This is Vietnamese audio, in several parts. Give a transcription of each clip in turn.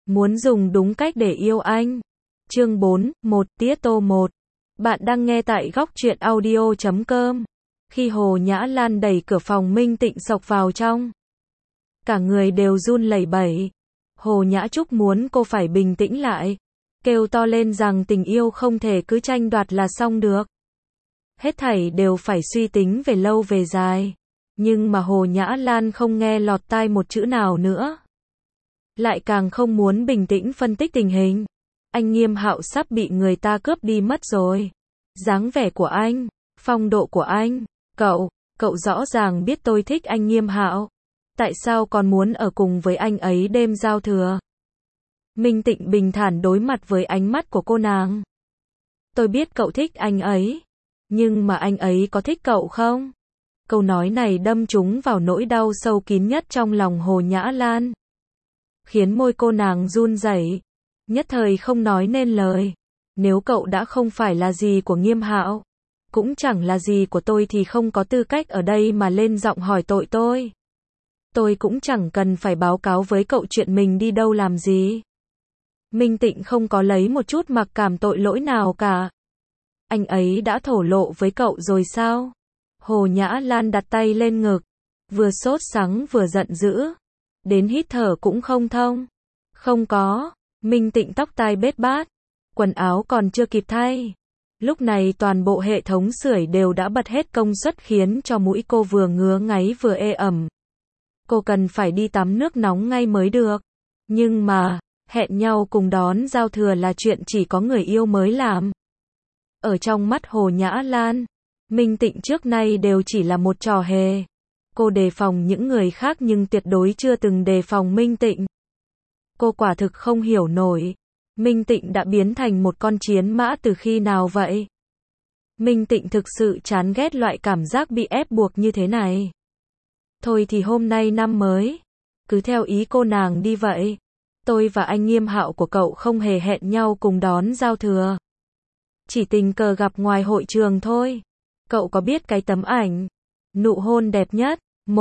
Muốn dùng đúng cách để yêu anh. Chương 4, một tía tô 1. Bạn đang nghe tại góc truyện audio.com. Khi Hồ Nhã Lan đẩy cửa phòng Minh Tịnh xộc vào trong, cả người đều run lẩy bẩy. Hồ Nhã Trúc muốn cô phải bình tĩnh lại, kêu to lên rằng tình yêu không thể cứ tranh đoạt là xong được. Hết thảy đều phải suy tính về lâu về dài. Nhưng mà Hồ Nhã Lan không nghe lọt tai một chữ nào nữa. Lại càng không muốn bình tĩnh phân tích tình hình. Anh Nghiêm Hạo sắp bị người ta cướp đi mất rồi. Dáng vẻ của anh, phong độ của anh, cậu rõ ràng biết tôi thích anh Nghiêm Hạo. Tại sao còn muốn ở cùng với anh ấy đêm giao thừa? Minh Tịnh bình thản đối mặt với ánh mắt của cô nàng. Tôi biết cậu thích anh ấy. Nhưng mà anh ấy có thích cậu không? Câu nói này đâm trúng vào nỗi đau sâu kín nhất trong lòng Hồ Nhã Lan, khiến môi cô nàng run rẩy, nhất thời không nói nên lời. Nếu cậu đã không phải là gì của Nghiêm Hạo, cũng chẳng là gì của tôi thì không có tư cách ở đây mà lên giọng hỏi tội tôi. Tôi cũng chẳng cần phải báo cáo với cậu chuyện mình đi đâu làm gì. Minh Tịnh không có lấy một chút mặc cảm tội lỗi nào cả. Anh ấy đã thổ lộ với cậu rồi sao? Hồ Nhã Lan đặt tay lên ngực, vừa sốt sắng vừa giận dữ, đến hít thở cũng không thông. Không có. Minh Tịnh tóc tai bết bát, quần áo còn chưa kịp thay. Lúc này toàn bộ hệ thống sưởi đều đã bật hết công suất khiến cho mũi cô vừa ngứa ngáy vừa ê ẩm. Cô cần phải đi tắm nước nóng ngay mới được. Nhưng mà, hẹn nhau cùng đón giao thừa là chuyện chỉ có người yêu mới làm. Ở trong mắt Hồ Nhã Lan, Minh Tịnh trước nay đều chỉ là một trò hề. Cô đề phòng những người khác nhưng tuyệt đối chưa từng đề phòng Minh Tịnh. Cô quả thực không hiểu nổi. Minh Tịnh đã biến thành một con chiến mã từ khi nào vậy? Minh Tịnh thực sự chán ghét loại cảm giác bị ép buộc như thế này. Thôi thì hôm nay năm mới, cứ theo ý cô nàng đi vậy. Tôi và anh Nghiêm Hạo của cậu không hề hẹn nhau cùng đón giao thừa. Chỉ tình cờ gặp ngoài hội trường thôi. Cậu có biết cái tấm ảnh nụ hôn đẹp nhất,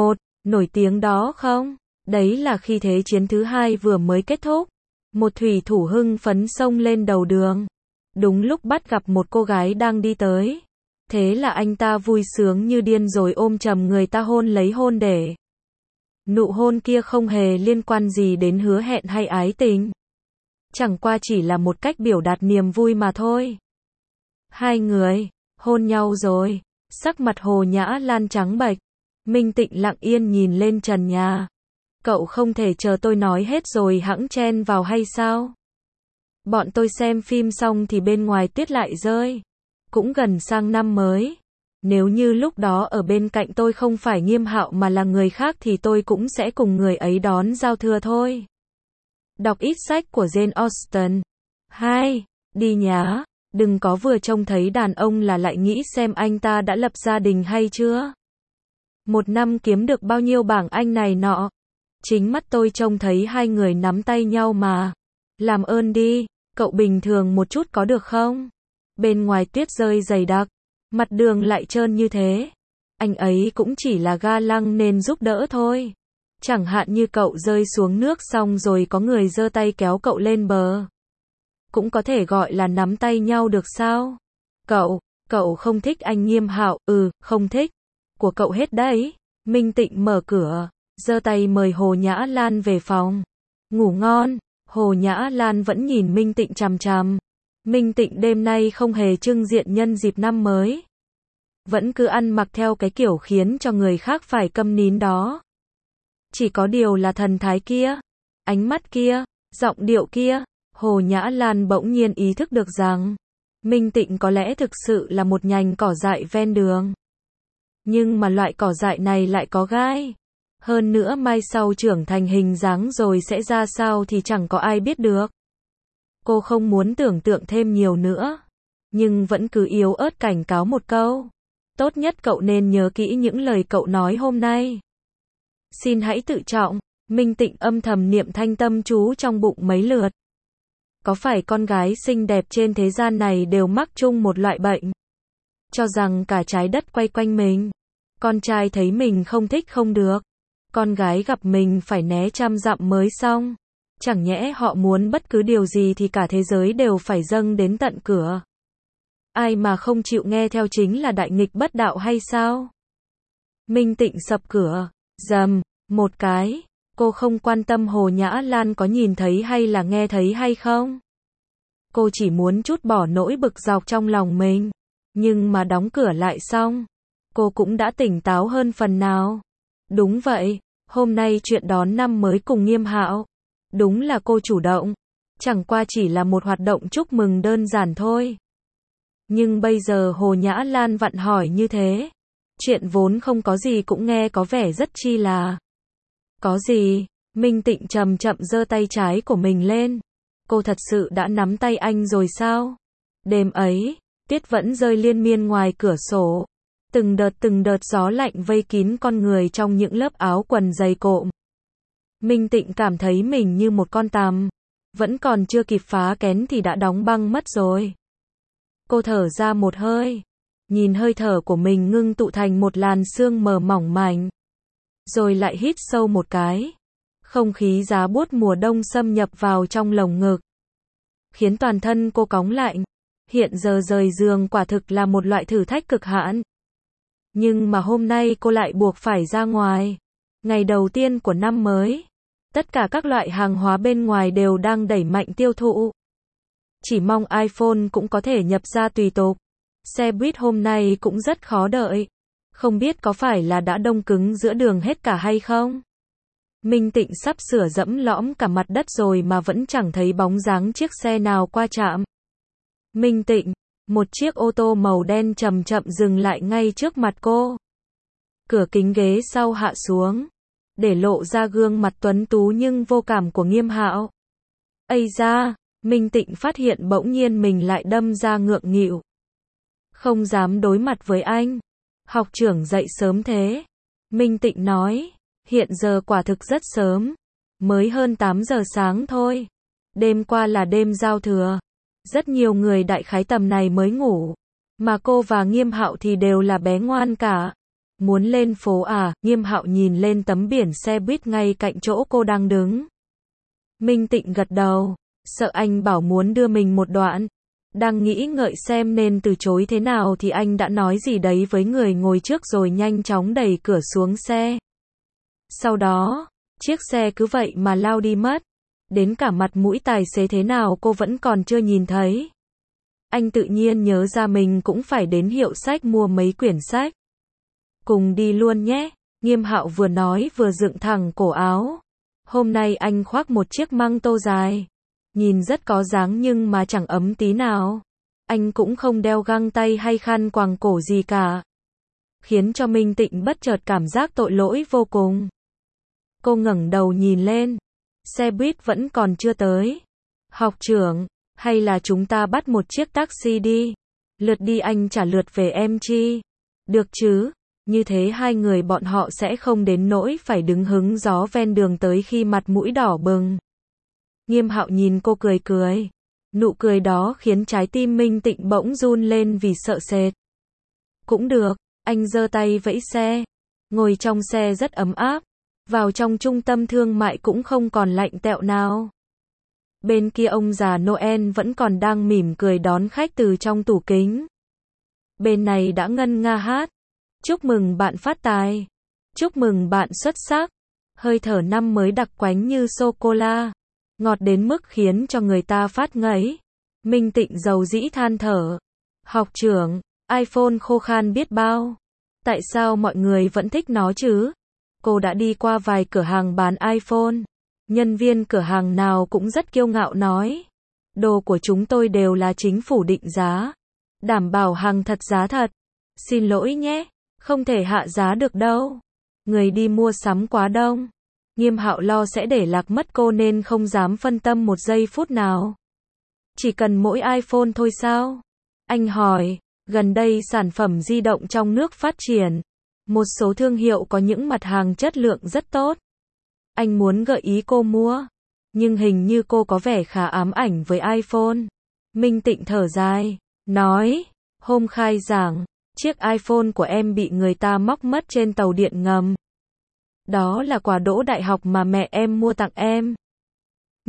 nổi tiếng đó không? Đấy là khi Thế chiến thứ 2 vừa mới kết thúc. Một thủy thủ hưng phấn xông lên đầu đường. Đúng lúc bắt gặp một cô gái đang đi tới. Thế là anh ta vui sướng như điên rồi ôm chầm người ta hôn lấy hôn để. Nụ hôn kia không hề liên quan gì đến hứa hẹn hay ái tình. Chẳng qua chỉ là một cách biểu đạt niềm vui mà thôi. Hai người hôn nhau rồi. Sắc mặt Hồ Nhã Lan trắng bệch. Minh Tịnh lặng yên nhìn lên trần nhà. Cậu không thể chờ tôi nói hết rồi hẵng chen vào hay sao? Bọn tôi xem phim xong thì bên ngoài tuyết lại rơi. Cũng gần sang năm mới. Nếu như lúc đó ở bên cạnh tôi không phải Nghiêm Hạo mà là người khác thì tôi cũng sẽ cùng người ấy đón giao thừa thôi. Đọc ít sách của Jane Austen. 2. Đi nhá. Đừng có vừa trông thấy đàn ông là lại nghĩ xem anh ta đã lập gia đình hay chưa. Một năm kiếm được bao nhiêu bảng Anh này nọ. Chính mắt tôi trông thấy hai người nắm tay nhau mà. Làm ơn đi, cậu bình thường một chút có được không? Bên ngoài tuyết rơi dày đặc, mặt đường lại trơn như thế. Anh ấy cũng chỉ là ga lăng nên giúp đỡ thôi. Chẳng hạn như cậu rơi xuống nước xong rồi có người giơ tay kéo cậu lên bờ. Cũng có thể gọi là nắm tay nhau được sao? Cậu không thích anh Nghiêm Hạo, không thích. Của cậu hết đấy. Minh Tịnh mở cửa, giơ tay mời Hồ Nhã Lan về phòng. Ngủ ngon. Hồ Nhã Lan vẫn nhìn Minh Tịnh chằm chằm. Minh Tịnh đêm nay không hề trưng diện nhân dịp năm mới. Vẫn cứ ăn mặc theo cái kiểu khiến cho người khác phải câm nín đó. Chỉ có điều là thần thái kia, ánh mắt kia, giọng điệu kia. Hồ Nhã Lan bỗng nhiên ý thức được rằng Minh Tịnh có lẽ thực sự là một nhành cỏ dại ven đường. Nhưng mà loại cỏ dại này lại có gai. Hơn nữa mai sau trưởng thành hình dáng rồi sẽ ra sao thì chẳng có ai biết được. Cô không muốn tưởng tượng thêm nhiều nữa. Nhưng vẫn cứ yếu ớt cảnh cáo một câu. Tốt nhất cậu nên nhớ kỹ những lời cậu nói hôm nay. Xin hãy tự trọng. Minh Tịnh âm thầm niệm thanh tâm chú trong bụng mấy lượt. Có phải con gái xinh đẹp trên thế gian này đều mắc chung một loại bệnh? Cho rằng cả trái đất quay quanh mình. Con trai thấy mình không thích không được. Con gái gặp mình phải né trăm dặm mới xong. Chẳng nhẽ họ muốn bất cứ điều gì thì cả thế giới đều phải dâng đến tận cửa. Ai mà không chịu nghe theo chính là đại nghịch bất đạo hay sao? Minh Tịnh sập cửa, rầm, một cái. Cô không quan tâm Hồ Nhã Lan có nhìn thấy hay là nghe thấy hay không. Cô chỉ muốn trút bỏ nỗi bực dọc trong lòng mình. Nhưng mà đóng cửa lại xong, cô cũng đã tỉnh táo hơn phần nào. Đúng vậy, hôm nay chuyện đón năm mới cùng Nghiêm Hạo. Đúng là cô chủ động. Chẳng qua chỉ là một hoạt động chúc mừng đơn giản thôi. Nhưng bây giờ Hồ Nhã Lan vặn hỏi như thế. Chuyện vốn không có gì cũng nghe có vẻ rất chi là. Có gì? Minh Tịnh chậm chậm giơ tay trái của mình lên. Cô thật sự đã nắm tay anh rồi sao? Đêm ấy, tuyết vẫn rơi liên miên ngoài cửa sổ. Từng đợt gió lạnh vây kín con người trong những lớp áo quần dày cộm. Minh Tịnh cảm thấy mình như một con tằm. Vẫn còn chưa kịp phá kén thì đã đóng băng mất rồi. Cô thở ra một hơi. Nhìn hơi thở của mình ngưng tụ thành một làn sương mờ mỏng manh. Rồi lại hít sâu một cái. Không khí giá buốt mùa đông xâm nhập vào trong lồng ngực. Khiến toàn thân cô cóng lạnh. Hiện giờ rời giường quả thực là một loại thử thách cực hạn. Nhưng mà hôm nay cô lại buộc phải ra ngoài. Ngày đầu tiên của năm mới. Tất cả các loại hàng hóa bên ngoài đều đang đẩy mạnh tiêu thụ. Chỉ mong iPhone cũng có thể nhập ra tùy tục. Xe buýt hôm nay cũng rất khó đợi. Không biết có phải là đã đông cứng giữa đường hết cả hay không? Minh Tịnh sắp sửa dẫm lõm cả mặt đất rồi mà vẫn chẳng thấy bóng dáng chiếc xe nào qua trạm. Minh Tịnh, một chiếc ô tô màu đen chậm chậm dừng lại ngay trước mặt cô. Cửa kính ghế sau hạ xuống, để lộ ra gương mặt tuấn tú nhưng vô cảm của Nghiêm Hạo. Ây da, Minh Tịnh phát hiện bỗng nhiên mình lại đâm ra ngượng nghịu. Không dám đối mặt với anh. Học trưởng dậy sớm thế. Minh Tịnh nói, hiện giờ quả thực rất sớm. Mới hơn 8 giờ sáng thôi. Đêm qua là đêm giao thừa. Rất nhiều người đại khái tầm này mới ngủ. Mà cô và Nghiêm Hạo thì đều là bé ngoan cả. Muốn lên phố à? Nghiêm Hạo nhìn lên tấm biển xe buýt ngay cạnh chỗ cô đang đứng. Minh Tịnh gật đầu. Sợ anh bảo muốn đưa mình một đoạn. Đang nghĩ ngợi xem nên từ chối thế nào thì anh đã nói gì đấy với người ngồi trước rồi nhanh chóng đẩy cửa xuống xe. Sau đó, chiếc xe cứ vậy mà lao đi mất. Đến cả mặt mũi tài xế thế nào cô vẫn còn chưa nhìn thấy. Anh tự nhiên nhớ ra mình cũng phải đến hiệu sách mua mấy quyển sách. Cùng đi luôn nhé. Nghiêm Hạo vừa nói vừa dựng thẳng cổ áo. Hôm nay anh khoác một chiếc măng tô dài. Nhìn rất có dáng nhưng mà chẳng ấm tí nào. Anh cũng không đeo găng tay hay khăn quàng cổ gì cả. Khiến cho Minh Tịnh bất chợt cảm giác tội lỗi vô cùng. Cô ngẩng đầu nhìn lên. Xe buýt vẫn còn chưa tới. Học trưởng, hay là chúng ta bắt một chiếc taxi đi. Lượt đi anh trả lượt về em chi. Được chứ, như thế hai người bọn họ sẽ không đến nỗi phải đứng hứng gió ven đường tới khi mặt mũi đỏ bừng. Nghiêm Hạo nhìn cô cười cười. Nụ cười đó khiến trái tim Minh Tịnh bỗng run lên vì sợ sệt. Cũng được, anh giơ tay vẫy xe. Ngồi trong xe rất ấm áp. Vào trong trung tâm thương mại cũng không còn lạnh tẹo nào. Bên kia ông già Noel vẫn còn đang mỉm cười đón khách từ trong tủ kính. Bên này đã ngân nga hát. Chúc mừng bạn phát tài. Chúc mừng bạn xuất sắc. Hơi thở năm mới đặc quánh như sô-cô-la. Ngọt đến mức khiến cho người ta phát ngấy. Minh Tịnh dầu dĩ than thở. Học trưởng, iPhone khô khan biết bao. Tại sao mọi người vẫn thích nó chứ? Cô đã đi qua vài cửa hàng bán iPhone. Nhân viên cửa hàng nào cũng rất kiêu ngạo nói. Đồ của chúng tôi đều là chính phủ định giá. Đảm bảo hàng thật giá thật. Xin lỗi nhé, không thể hạ giá được đâu. Người đi mua sắm quá đông. Nghiêm Hạo lo sẽ để lạc mất cô nên không dám phân tâm một giây phút nào. Chỉ cần mỗi iPhone thôi sao? Anh hỏi, gần đây sản phẩm di động trong nước phát triển. Một số thương hiệu có những mặt hàng chất lượng rất tốt. Anh muốn gợi ý cô mua. Nhưng hình như cô có vẻ khá ám ảnh với iPhone. Minh Tịnh thở dài, nói, hôm khai giảng, chiếc iPhone của em bị người ta móc mất trên tàu điện ngầm. Đó là quà đỗ đại học mà mẹ em mua tặng em.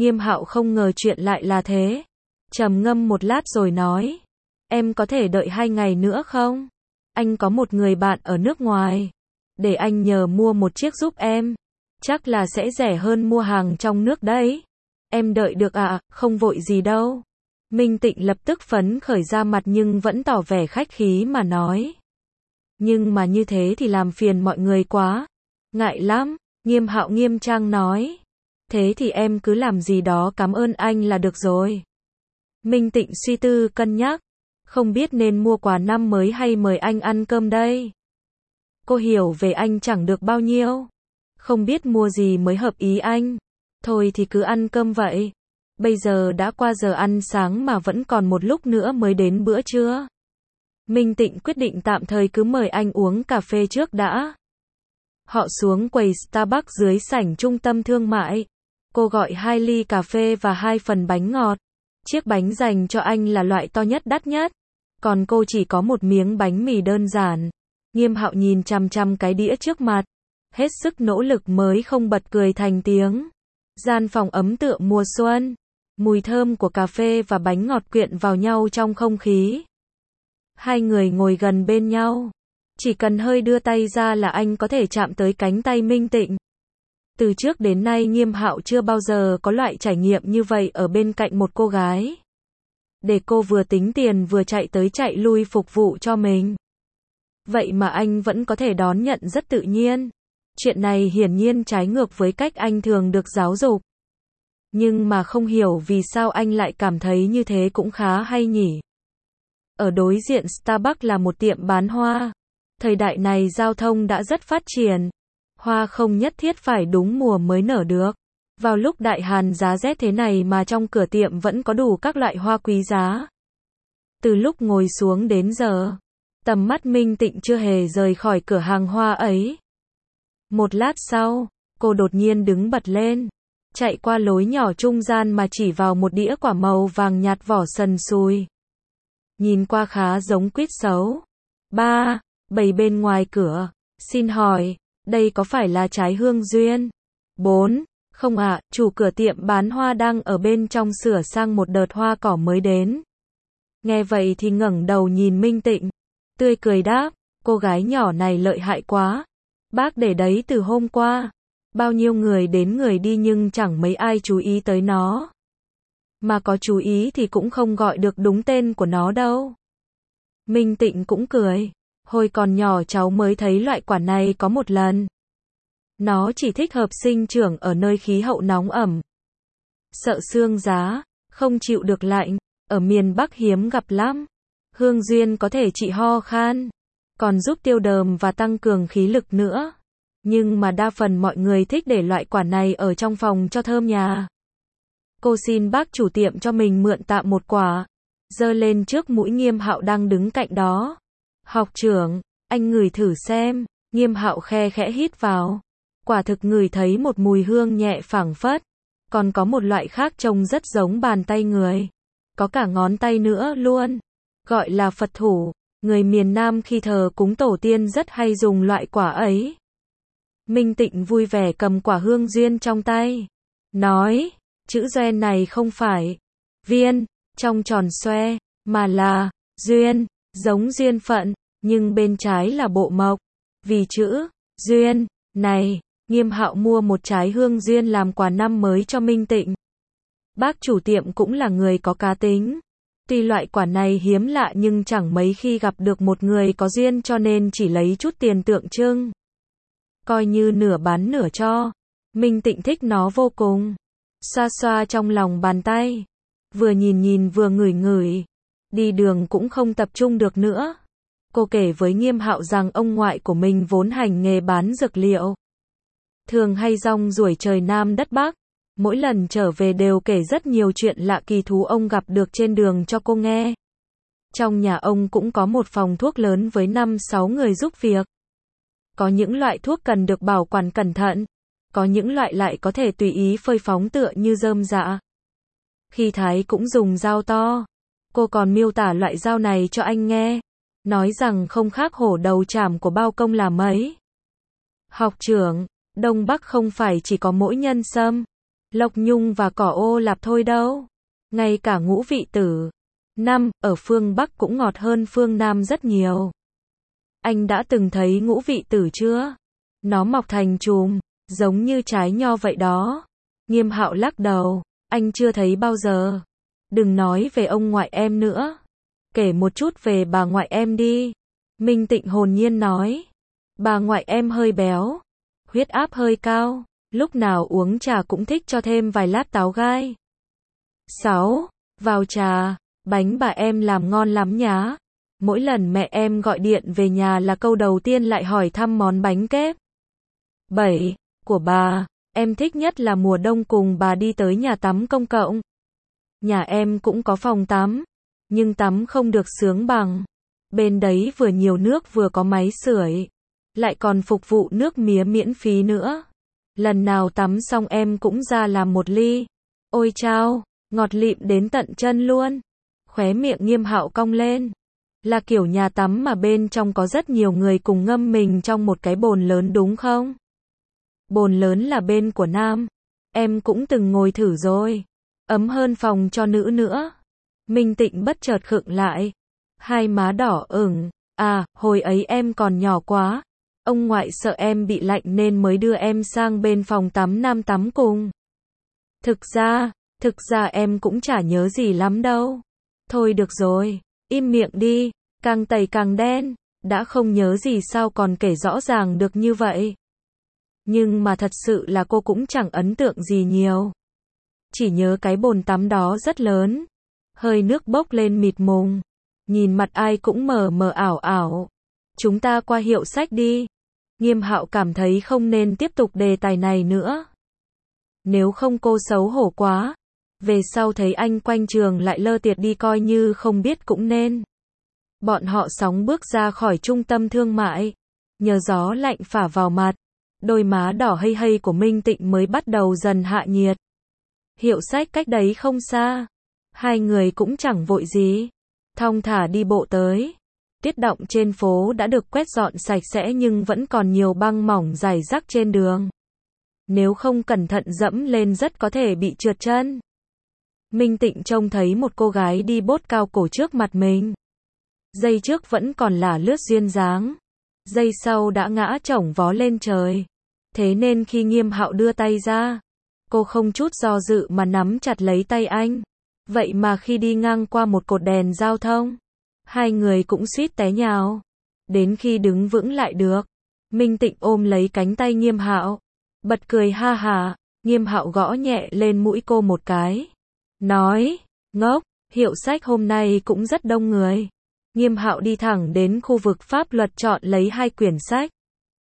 Nghiêm Hạo không ngờ chuyện lại là thế. Trầm ngâm một lát rồi nói. Em có thể đợi 2 ngày nữa không? Anh có một người bạn ở nước ngoài. Để anh nhờ mua một chiếc giúp em. Chắc là sẽ rẻ hơn mua hàng trong nước đấy. Em đợi được ạ, không vội gì đâu. Minh Tịnh lập tức phấn khởi ra mặt nhưng vẫn tỏ vẻ khách khí mà nói. Nhưng mà như thế thì làm phiền mọi người quá. Ngại lắm, Nghiêm Hạo nghiêm trang nói. Thế thì em cứ làm gì đó cảm ơn anh là được rồi. Minh Tịnh suy tư cân nhắc. Không biết nên mua quà năm mới hay mời anh ăn cơm đây. Cô hiểu về anh chẳng được bao nhiêu. Không biết mua gì mới hợp ý anh. Thôi thì cứ ăn cơm vậy. Bây giờ đã qua giờ ăn sáng mà vẫn còn một lúc nữa mới đến bữa trưa. Minh Tịnh quyết định tạm thời cứ mời anh uống cà phê trước đã. Họ xuống quầy Starbucks dưới sảnh trung tâm thương mại. Cô gọi 2 ly cà phê và 2 phần bánh ngọt. Chiếc bánh dành cho anh là loại to nhất đắt nhất. Còn cô chỉ có một miếng bánh mì đơn giản. Nghiêm Hạo nhìn chằm chằm cái đĩa trước mặt. Hết sức nỗ lực mới không bật cười thành tiếng. Gian phòng ấm tựa mùa xuân. Mùi thơm của cà phê và bánh ngọt quyện vào nhau trong không khí. Hai người ngồi gần bên nhau. Chỉ cần hơi đưa tay ra là anh có thể chạm tới cánh tay Minh Tịnh. Từ trước đến nay Nghiêm Hạo chưa bao giờ có loại trải nghiệm như vậy ở bên cạnh một cô gái. Để cô vừa tính tiền vừa chạy tới chạy lui phục vụ cho mình. Vậy mà anh vẫn có thể đón nhận rất tự nhiên. Chuyện này hiển nhiên trái ngược với cách anh thường được giáo dục. Nhưng mà không hiểu vì sao anh lại cảm thấy như thế cũng khá hay nhỉ. Ở đối diện Starbucks là một tiệm bán hoa. Thời đại này giao thông đã rất phát triển. Hoa không nhất thiết phải đúng mùa mới nở được. Vào lúc đại hàn giá rét thế này mà trong cửa tiệm vẫn có đủ các loại hoa quý giá. Từ lúc ngồi xuống đến giờ, tầm mắt Minh Tịnh chưa hề rời khỏi cửa hàng hoa ấy. Một lát sau, cô đột nhiên đứng bật lên. Chạy qua lối nhỏ trung gian mà chỉ vào một đĩa quả màu vàng nhạt vỏ sần sùi. Nhìn qua khá giống quýt sấu. 3. Bày bên ngoài cửa. Xin hỏi, đây có phải là trái hương duyên? 4. Không ạ, chủ cửa tiệm bán hoa đang ở bên trong sửa sang một đợt hoa cỏ mới đến. Nghe vậy thì ngẩng đầu nhìn Minh Tịnh. Tươi cười đáp, cô gái nhỏ này lợi hại quá. Bác để đấy từ hôm qua. Bao nhiêu người đến người đi nhưng chẳng mấy ai chú ý tới nó. Mà có chú ý thì cũng không gọi được đúng tên của nó đâu. Minh Tịnh cũng cười. Hồi còn nhỏ cháu mới thấy loại quả này có một lần. Nó chỉ thích hợp sinh trưởng ở nơi khí hậu nóng ẩm. Sợ sương giá, không chịu được lạnh, ở miền Bắc hiếm gặp lắm. Hương duyên có thể trị ho khan, còn giúp tiêu đờm và tăng cường khí lực nữa. Nhưng mà đa phần mọi người thích để loại quả này ở trong phòng cho thơm nhà. Cô xin bác chủ tiệm cho mình mượn tạm một quả. Giơ lên trước mũi Nghiêm Hạo đang đứng cạnh đó. Học trưởng, anh ngửi thử xem. Nghiêm Hạo khe khẽ hít vào. Quả thực ngửi thấy một mùi hương nhẹ phảng phất. Còn có một loại khác trông rất giống bàn tay người. Có cả ngón tay nữa luôn. Gọi là Phật thủ. Người miền Nam khi thờ cúng tổ tiên rất hay dùng loại quả ấy. Minh Tịnh vui vẻ cầm quả hương duyên trong tay. Nói, chữ duyên này không phải viên, trong tròn xoe, mà là duyên, giống duyên phận, nhưng bên trái là bộ mộc. Vì chữ duyên này, Nghiêm Hạo mua một trái hương duyên làm quà năm mới cho Minh Tịnh. Bác chủ tiệm cũng là người có cá tính. Tuy loại quả này hiếm lạ nhưng chẳng mấy khi gặp được một người có duyên cho nên chỉ lấy chút tiền tượng trưng. Coi như nửa bán nửa cho. Minh Tịnh thích nó vô cùng. Xoa xoa trong lòng bàn tay. Vừa nhìn nhìn vừa ngửi ngửi. Đi đường cũng không tập trung được nữa. Cô kể với Nghiêm Hạo rằng ông ngoại của mình vốn hành nghề bán dược liệu. Thường hay rong ruổi trời Nam đất Bắc. Mỗi lần trở về đều kể rất nhiều chuyện lạ kỳ thú ông gặp được trên đường cho cô nghe. Trong nhà ông cũng có một phòng thuốc lớn với 5-6 người giúp việc. Có những loại thuốc cần được bảo quản cẩn thận. Có những loại lại có thể tùy ý phơi phóng tựa như rơm rạ. Khi thái cũng dùng dao to. Cô còn miêu tả loại dao này cho anh nghe. Nói rằng không khác hổ đầu chảm của bao công làm ấy. Học trưởng, Đông Bắc không phải chỉ có mỗi nhân sâm. Lộc Nhung và Cỏ Ô Lạp thôi đâu. Ngay cả Ngũ Vị Tử. 5. Ở phương Bắc cũng ngọt hơn phương Nam rất nhiều. Anh đã từng thấy Ngũ Vị Tử chưa? Nó mọc thành chùm, giống như trái nho vậy đó. Nghiêm Hạo lắc đầu, anh chưa thấy bao giờ. Đừng nói về ông ngoại em nữa. Kể một chút về bà ngoại em đi. Minh Tịnh hồn nhiên nói. Bà ngoại em hơi béo, huyết áp hơi cao, lúc nào uống trà cũng thích cho thêm vài lát táo gai. 6. Vào trà, bánh bà em làm ngon lắm nhá. Mỗi lần mẹ em gọi điện về nhà là câu đầu tiên lại hỏi thăm món bánh kép. 7. Của bà, em thích nhất là mùa đông cùng bà đi tới nhà tắm công cộng. Nhà em cũng có phòng tắm, nhưng tắm không được sướng bằng. Bên đấy vừa nhiều nước vừa có máy sưởi, lại còn phục vụ nước mía miễn phí nữa. Lần nào tắm xong em cũng ra làm một ly. Ôi chao, ngọt lịm đến tận chân luôn. Khóe miệng Nghiêm Hạo cong lên. Là kiểu nhà tắm mà bên trong có rất nhiều người cùng ngâm mình trong một cái bồn lớn đúng không? Bồn lớn là bên của nam. Em cũng từng ngồi thử rồi. Ấm hơn phòng cho nữ nữa. Minh Tịnh bất chợt khựng lại. Hai má đỏ ửng. À, hồi ấy em còn nhỏ quá. Ông ngoại sợ em bị lạnh nên mới đưa em sang bên phòng tắm nam tắm cùng. Thực ra em cũng chả nhớ gì lắm đâu. Thôi được rồi, im miệng đi, càng tẩy càng đen. Đã không nhớ gì sao còn kể rõ ràng được như vậy. Nhưng mà thật sự là cô cũng chẳng ấn tượng gì nhiều. Chỉ nhớ cái bồn tắm đó rất lớn. Hơi nước bốc lên mịt mùng. Nhìn mặt ai cũng mờ mờ ảo ảo. Chúng ta qua hiệu sách đi. Nghiêm Hạo cảm thấy không nên tiếp tục đề tài này nữa. Nếu không cô xấu hổ quá. Về sau thấy anh quanh trường lại lơ tiệt đi coi như không biết cũng nên. Bọn họ sóng bước ra khỏi trung tâm thương mại. Nhờ gió lạnh phả vào mặt. Đôi má đỏ hây hây của Minh Tịnh mới bắt đầu dần hạ nhiệt. Hiệu sách cách đấy không xa. Hai người cũng chẳng vội gì. Thong thả đi bộ tới. Tuyết đọng trên phố đã được quét dọn sạch sẽ nhưng vẫn còn nhiều băng mỏng rải rác trên đường. Nếu không cẩn thận dẫm lên rất có thể bị trượt chân. Minh Tịnh trông thấy một cô gái đi bốt cao cổ trước mặt mình. Giây trước vẫn còn là lướt duyên dáng. Giây sau đã ngã chổng vó lên trời. Thế nên khi Nghiêm Hạo đưa tay ra, cô không chút do dự mà nắm chặt lấy tay anh. Vậy mà khi đi ngang qua một cột đèn giao thông, hai người cũng suýt té nhào. Đến khi đứng vững lại được, Minh Tịnh ôm lấy cánh tay Nghiêm Hạo, bật cười ha hả. Nghiêm Hạo gõ nhẹ lên mũi cô một cái. Nói, ngốc, hiệu sách hôm nay cũng rất đông người. Nghiêm Hạo đi thẳng đến khu vực pháp luật chọn lấy hai quyển sách.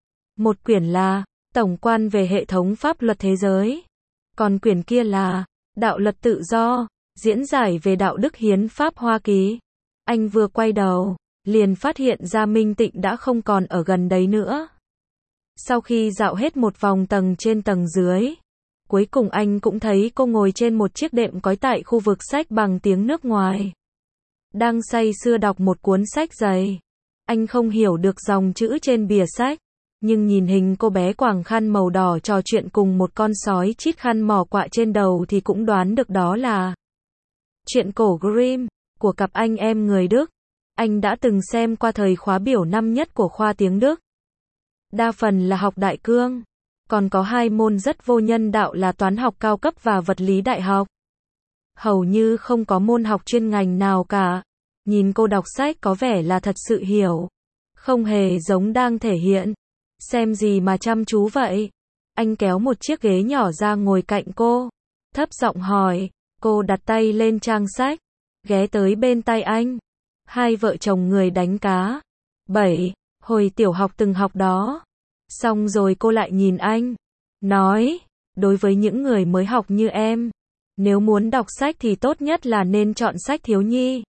Một quyển là Tổng quan về hệ thống pháp luật thế giới. Còn quyển kia là Đạo luật tự do, diễn giải về đạo đức hiến pháp Hoa Kỳ. Anh vừa quay đầu, liền phát hiện ra Minh Tịnh đã không còn ở gần đấy nữa. Sau khi dạo hết một vòng tầng trên tầng dưới, cuối cùng anh cũng thấy cô ngồi trên một chiếc đệm cói tại khu vực sách bằng tiếng nước ngoài. Đang say sưa đọc một cuốn sách dày. Anh không hiểu được dòng chữ trên bìa sách, nhưng nhìn hình cô bé quàng khăn màu đỏ trò chuyện cùng một con sói chít khăn mỏ quạ trên đầu thì cũng đoán được đó là truyện cổ Grimm, của cặp anh em người Đức. Anh đã từng xem qua thời khóa biểu năm nhất của khoa tiếng Đức. Đa phần là học đại cương, còn có hai môn rất vô nhân đạo là toán học cao cấp và vật lý đại học. Hầu như không có môn học chuyên ngành nào cả. Nhìn cô đọc sách có vẻ là thật sự hiểu, không hề giống đang thể hiện. Xem gì mà chăm chú vậy? Anh kéo một chiếc ghế nhỏ ra ngồi cạnh cô, thấp giọng hỏi. Cô đặt tay lên trang sách, ghé tới bên tay anh. Hai vợ chồng người đánh cá. 7. Hồi tiểu học từng học đó. Xong rồi cô lại nhìn anh, nói, đối với những người mới học như em, nếu muốn đọc sách thì tốt nhất là nên chọn sách thiếu nhi.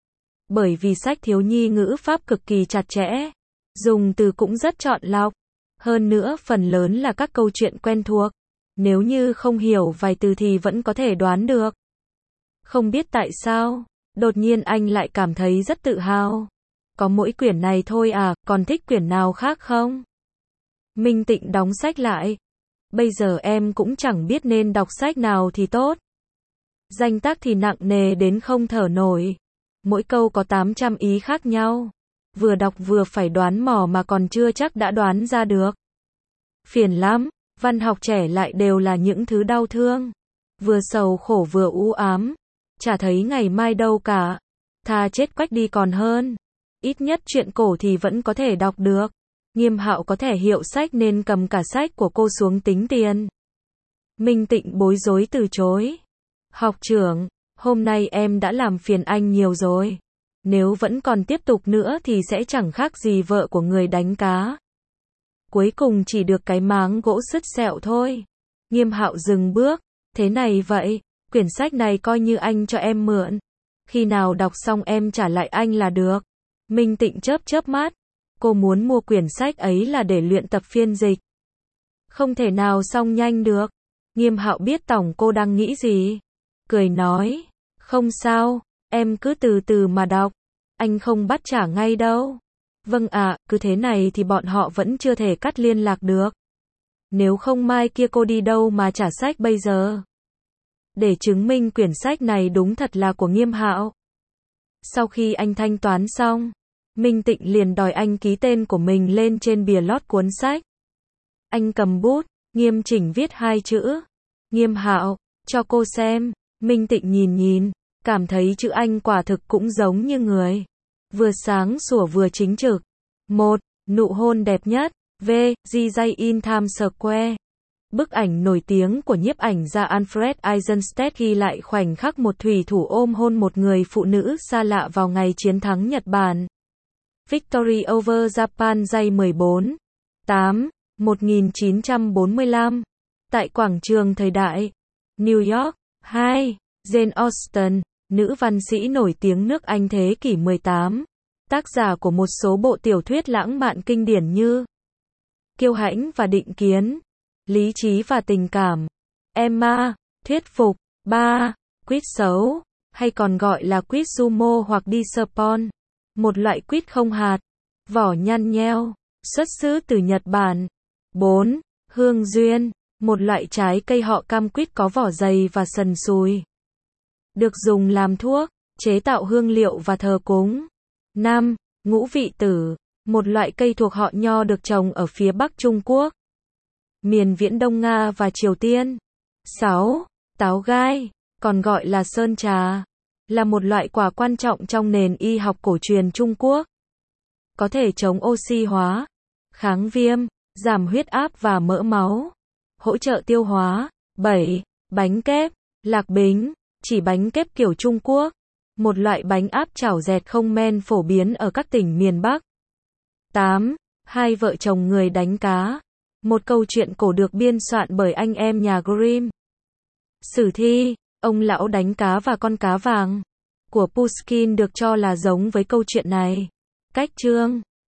Bởi vì sách thiếu nhi ngữ pháp cực kỳ chặt chẽ, dùng từ cũng rất chọn lọc. Hơn nữa phần lớn là các câu chuyện quen thuộc. Nếu như không hiểu vài từ thì vẫn có thể đoán được. Không biết tại sao, đột nhiên anh lại cảm thấy rất tự hào. Có mỗi quyển này thôi à, còn thích quyển nào khác không? Minh Tịnh đóng sách lại, Bây giờ em cũng chẳng biết nên đọc sách nào thì tốt. Danh tác thì nặng nề đến không thở nổi. Mỗi câu có 800 ý khác nhau. Vừa đọc vừa phải đoán mò mà còn chưa chắc đã đoán ra được. Phiền lắm, văn học trẻ lại đều là những thứ đau thương. Vừa sầu khổ vừa u ám. Chả thấy ngày mai đâu cả. Thà chết quách đi còn hơn. Ít nhất chuyện cổ thì vẫn có thể đọc được. Nghiêm Hạo có thể hiệu sách nên cầm cả sách của cô xuống tính tiền. Minh Tịnh bối rối từ chối. Học trưởng, hôm nay em đã làm phiền anh nhiều rồi. Nếu vẫn còn tiếp tục nữa thì sẽ chẳng khác gì vợ của người đánh cá. Cuối cùng chỉ được cái máng gỗ sứt sẹo thôi. Nghiêm Hạo dừng bước. Thế này vậy, quyển sách này coi như anh cho em mượn. Khi nào đọc xong em trả lại anh là được. Minh Tịnh chớp chớp mắt. Cô muốn mua quyển sách ấy là để luyện tập phiên dịch. Không thể nào xong nhanh được. Nghiêm Hạo biết tổng cô đang nghĩ gì. Cười nói. Không sao, em cứ từ từ mà đọc. Anh không bắt trả ngay đâu. Vâng ạ, cứ thế này thì bọn họ vẫn chưa thể cắt liên lạc được. Nếu không mai kia cô đi đâu mà trả sách bây giờ? Để chứng minh quyển sách này đúng thật là của Nghiêm Hạo. Sau khi anh thanh toán xong, Minh Tịnh liền đòi anh ký tên của mình lên trên bìa lót cuốn sách. Anh cầm bút, nghiêm chỉnh viết 2 chữ. Nghiêm Hạo, cho cô xem. Minh Tịnh nhìn, cảm thấy chữ anh quả thực cũng giống như người. Vừa sáng sủa vừa chính trực. 1. Nụ hôn đẹp nhất. V. DJ in Times Square. Bức ảnh nổi tiếng của nhiếp ảnh gia Alfred Eisenstein ghi lại khoảnh khắc một thủy thủ ôm hôn một người phụ nữ xa lạ vào ngày chiến thắng Nhật Bản. Victory over Japan day 14. 8. 1945. Tại quảng trường thời đại. New York. 2. Jane Austen, nữ văn sĩ nổi tiếng nước Anh thế kỷ 18. Tác giả của một số bộ tiểu thuyết lãng mạn kinh điển như Kiêu hãnh và định kiến, Lý trí và tình cảm, Emma, thuyết phục, 3. Quýt xấu, hay còn gọi là quýt sumo hoặc Disappoint, một loại quýt không hạt, vỏ nhăn nheo, xuất xứ từ Nhật Bản. 4. Hương duyên, một loại trái cây họ cam quýt có vỏ dày và sần sùi. Được dùng làm thuốc, chế tạo hương liệu và thờ cúng. 5. Ngũ vị tử, một loại cây thuộc họ nho được trồng ở phía Bắc Trung Quốc, miền Viễn Đông Nga và Triều Tiên. 6. Táo gai, còn gọi là sơn trà, là một loại quả quan trọng trong nền y học cổ truyền Trung Quốc. Có thể chống oxy hóa, kháng viêm, giảm huyết áp và mỡ máu, hỗ trợ tiêu hóa. 7. Bánh kép, lạc bính, chỉ bánh kép kiểu Trung Quốc, một loại bánh áp chảo dẹt không men phổ biến ở các tỉnh miền Bắc. 8. Hai vợ chồng người đánh cá, một câu chuyện cổ được biên soạn bởi anh em nhà Grimm. Sử thi, ông lão đánh cá và con cá vàng của Pushkin được cho là giống với câu chuyện này. Cách chương